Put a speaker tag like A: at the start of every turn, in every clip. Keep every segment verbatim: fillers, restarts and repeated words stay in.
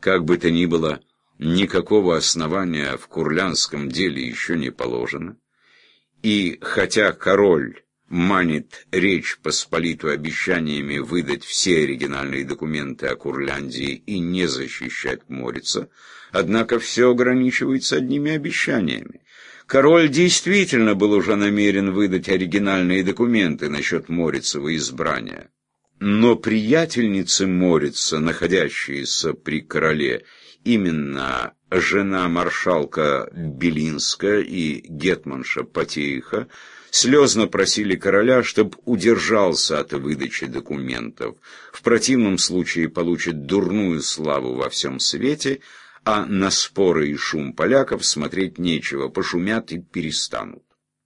A: Как бы то ни было, никакого основания в курлянском деле еще не положено, и хотя король манит Речь Посполитую обещаниями выдать все оригинальные документы о Курляндии и не защищать Морица, однако все ограничивается одними обещаниями. Король действительно был уже намерен выдать оригинальные документы насчет Морицева избрания. Но приятельницы Морица, находящиеся при короле, именно жена маршалка Белинская и гетманша Потеиха, слезно просили короля, чтобы удержался от выдачи документов. В противном случае получит дурную славу во всем свете, а на споры и шум поляков смотреть нечего, пошумят и перестанут.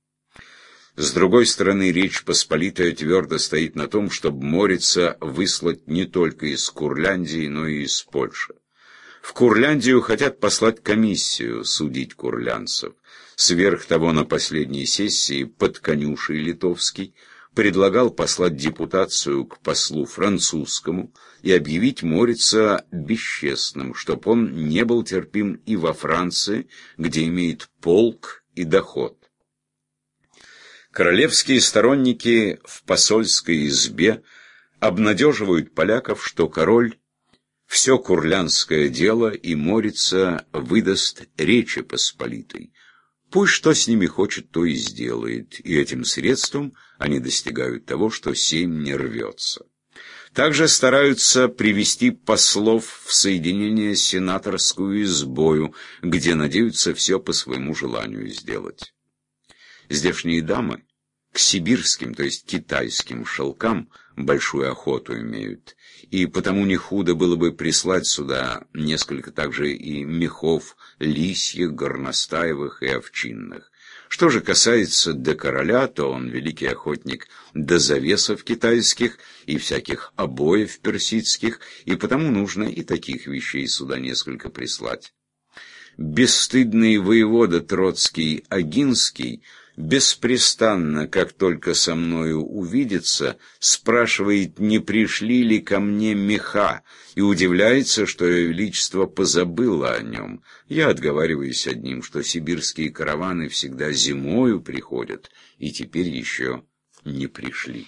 A: С другой стороны, Речь Посполитая твердо стоит на том, чтобы Морица выслать не только из Курляндии, но и из Польши. В Курляндию хотят послать комиссию судить курлянцев. Сверх того, на последней сессии подконюший литовский предлагал послать депутацию к послу французскому и объявить Морица бесчестным, чтоб он не был терпим и во Франции, где имеет полк и доход. Королевские сторонники в посольской избе обнадеживают поляков, что король все курлянское дело и Морица выдаст Речи Посполитой. Пусть что с ними хочет, то и сделает, и этим средством они достигают того, что Сейм не рвется. Также стараются привести послов в соединение с сенаторскую избою, где надеются все по своему желанию сделать. Здешние дамы к сибирским, то есть китайским шелкам большую охоту имеют, и потому не худо было бы прислать сюда несколько также и мехов лисьих, горностаевых и овчинных. Что же касается до короля, то он великий охотник до завесов китайских и всяких обоев персидских, и потому нужно и таких вещей сюда несколько прислать. Бесстыдный воевода Троцкий Агинский беспрестанно, как только со мною увидится, спрашивает, не пришли ли ко мне меха, и удивляется, что Ее Величество позабыло о нем. Я отговариваюсь одним, что сибирские караваны всегда зимою приходят, и теперь еще не пришли.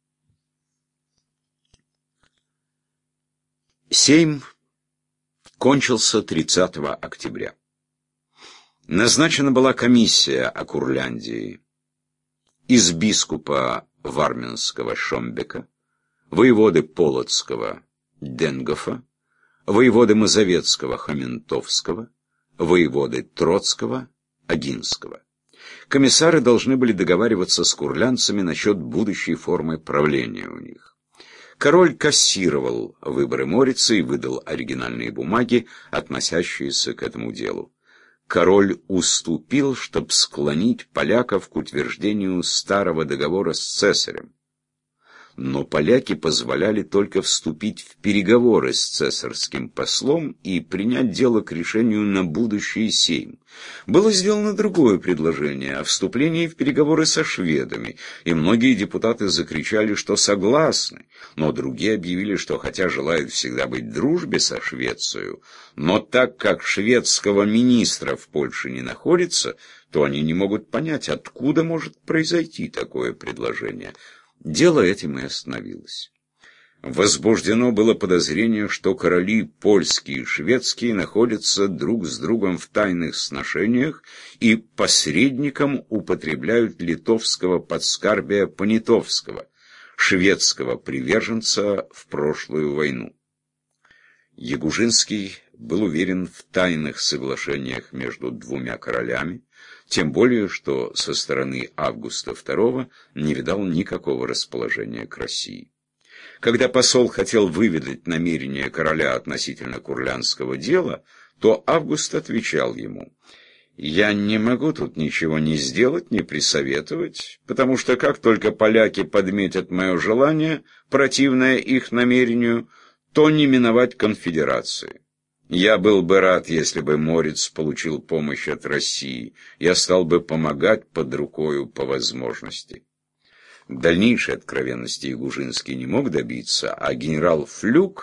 A: Сейм кончился тридцатого октября. Назначена была комиссия о Курляндии из бискупа Варминского Шомбека, воеводы Полоцкого Денгофа, воеводы Мазовецкого Хаментовского, воеводы Троцкого Агинского. Комиссары должны были договариваться с курлянцами насчет будущей формы правления у них. Король кассировал выборы Морица и выдал оригинальные бумаги, относящиеся к этому делу. Король уступил, чтобы склонить поляков к утверждению старого договора с цесарем. Но поляки позволяли только вступить в переговоры с цесарским послом и принять дело к решению на будущий сейм. Было сделано другое предложение о вступлении в переговоры со шведами, и многие депутаты закричали, что согласны, но другие объявили, что хотя желают всегда быть в дружбе со Швецией, но так как шведского министра в Польше не находится, то они не могут понять, откуда может произойти такое предложение. Дело этим и остановилось. Возбуждено было подозрение, что короли польские и шведские находятся друг с другом в тайных сношениях и посредником употребляют литовского подскарбия Понятовского, шведского приверженца в прошлую войну. Ягужинский был уверен в тайных соглашениях между двумя королями, тем более, что со стороны Августа второго не видал никакого расположения к России. Когда посол хотел выведать намерения короля относительно курлянского дела, то Август отвечал ему: «Я не могу тут ничего ни сделать, ни присоветовать, потому что как только поляки подметят мое желание, противное их намерению, то не миновать конфедерации. Я был бы рад, если бы Морец получил помощь от России. Я стал бы помогать под рукою по возможности». Дальнейшей откровенности Ягужинский не мог добиться, а генерал Флюк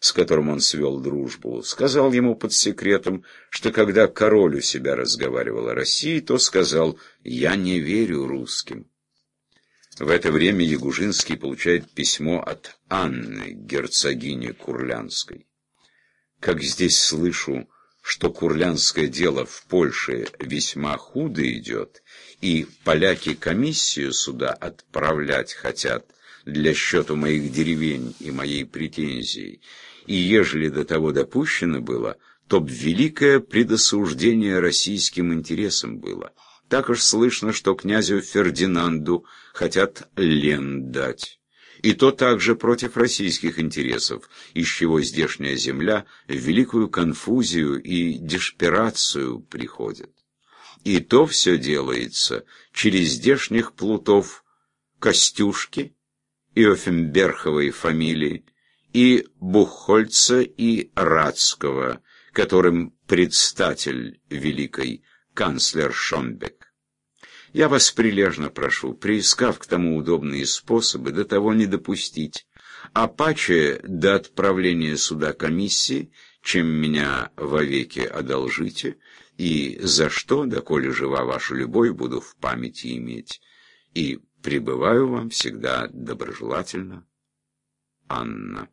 A: с которым он свел дружбу, сказал ему под секретом, что когда король у себя разговаривал о России, то сказал: «Я не верю русским». В это время Ягужинский получает письмо от Анны, герцогини Курлянской. Как здесь слышу, что курлянское дело в Польше весьма худо идет, и поляки комиссию сюда отправлять хотят для счету моих деревень и моей претензии, и ежели до того допущено было, то б великое предосуждение российским интересам было. Так уж слышно, что князю Фердинанду хотят лен дать. И то также против российских интересов, из чего здешняя земля в великую конфузию и дешпирацию приходит. И то все делается через здешних плутов Костюшки, Иофимберховой фамилии, и Бухольца и Радского, которым предстатель великой канцлер Шомбек. Я вас прилежно прошу, приискав к тому удобные способы, до того не допустить, а паче до отправления суда комиссии, чем меня вовеки одолжите, и за что, доколе жива ваша любовь, буду в памяти иметь. И пребываю вам всегда доброжелательно, Анна.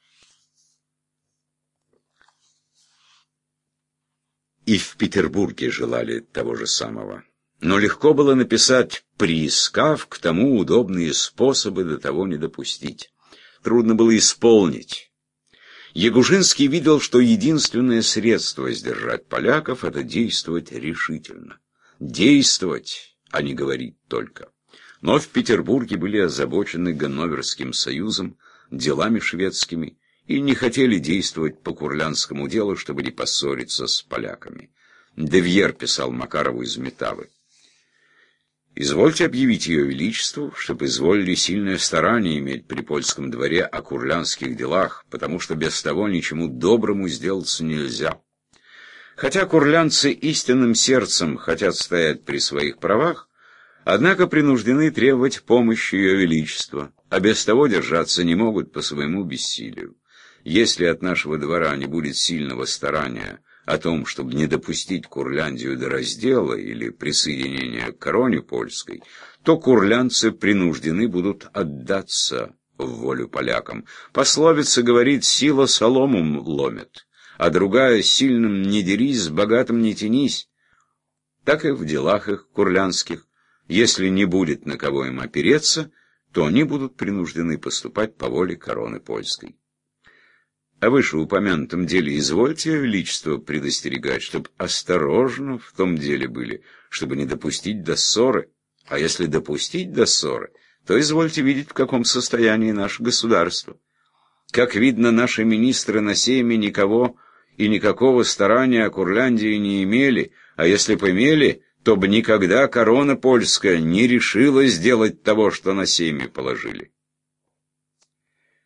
A: И в Петербурге желали того же самого. Но легко было написать, приискав к тому удобные способы, до того не допустить. Трудно было исполнить. Ягужинский видел, что единственное средство сдержать поляков — это действовать решительно. Действовать, а не говорить только. Но в Петербурге были озабочены Ганноверским союзом, делами шведскими, и не хотели действовать по курлянскому делу, чтобы не поссориться с поляками. Девьер писал Макарову из Метавы: «Извольте объявить ее величеству, чтобы изволили сильное старание иметь при польском дворе о курлянских делах, потому что без того ничему доброму сделаться нельзя. Хотя курлянцы истинным сердцем хотят стоять при своих правах, однако принуждены требовать помощи ее величества, а без того держаться не могут по своему бессилию. Если от нашего двора не будет сильного старания о том, чтобы не допустить Курляндию до раздела или присоединения к короне польской, то курлянцы принуждены будут отдаться в волю полякам. Пословица говорит: «Сила соломом ломит», а другая: «Сильным не дерись, с богатым не тянись». Так и в делах их курлянских. Если не будет на кого им опереться, то они будут принуждены поступать по воле короны польской. О вышеупомянутом деле извольте, величество, предостерегать, чтоб осторожно в том деле были, чтобы не допустить до ссоры. А если допустить до ссоры, то извольте видеть, в каком состоянии наше государство. Как видно, наши министры на сейме никого и никакого старания о Курляндии не имели, а если бы имели, то бы никогда корона польская не решила сделать того, что на сейме положили.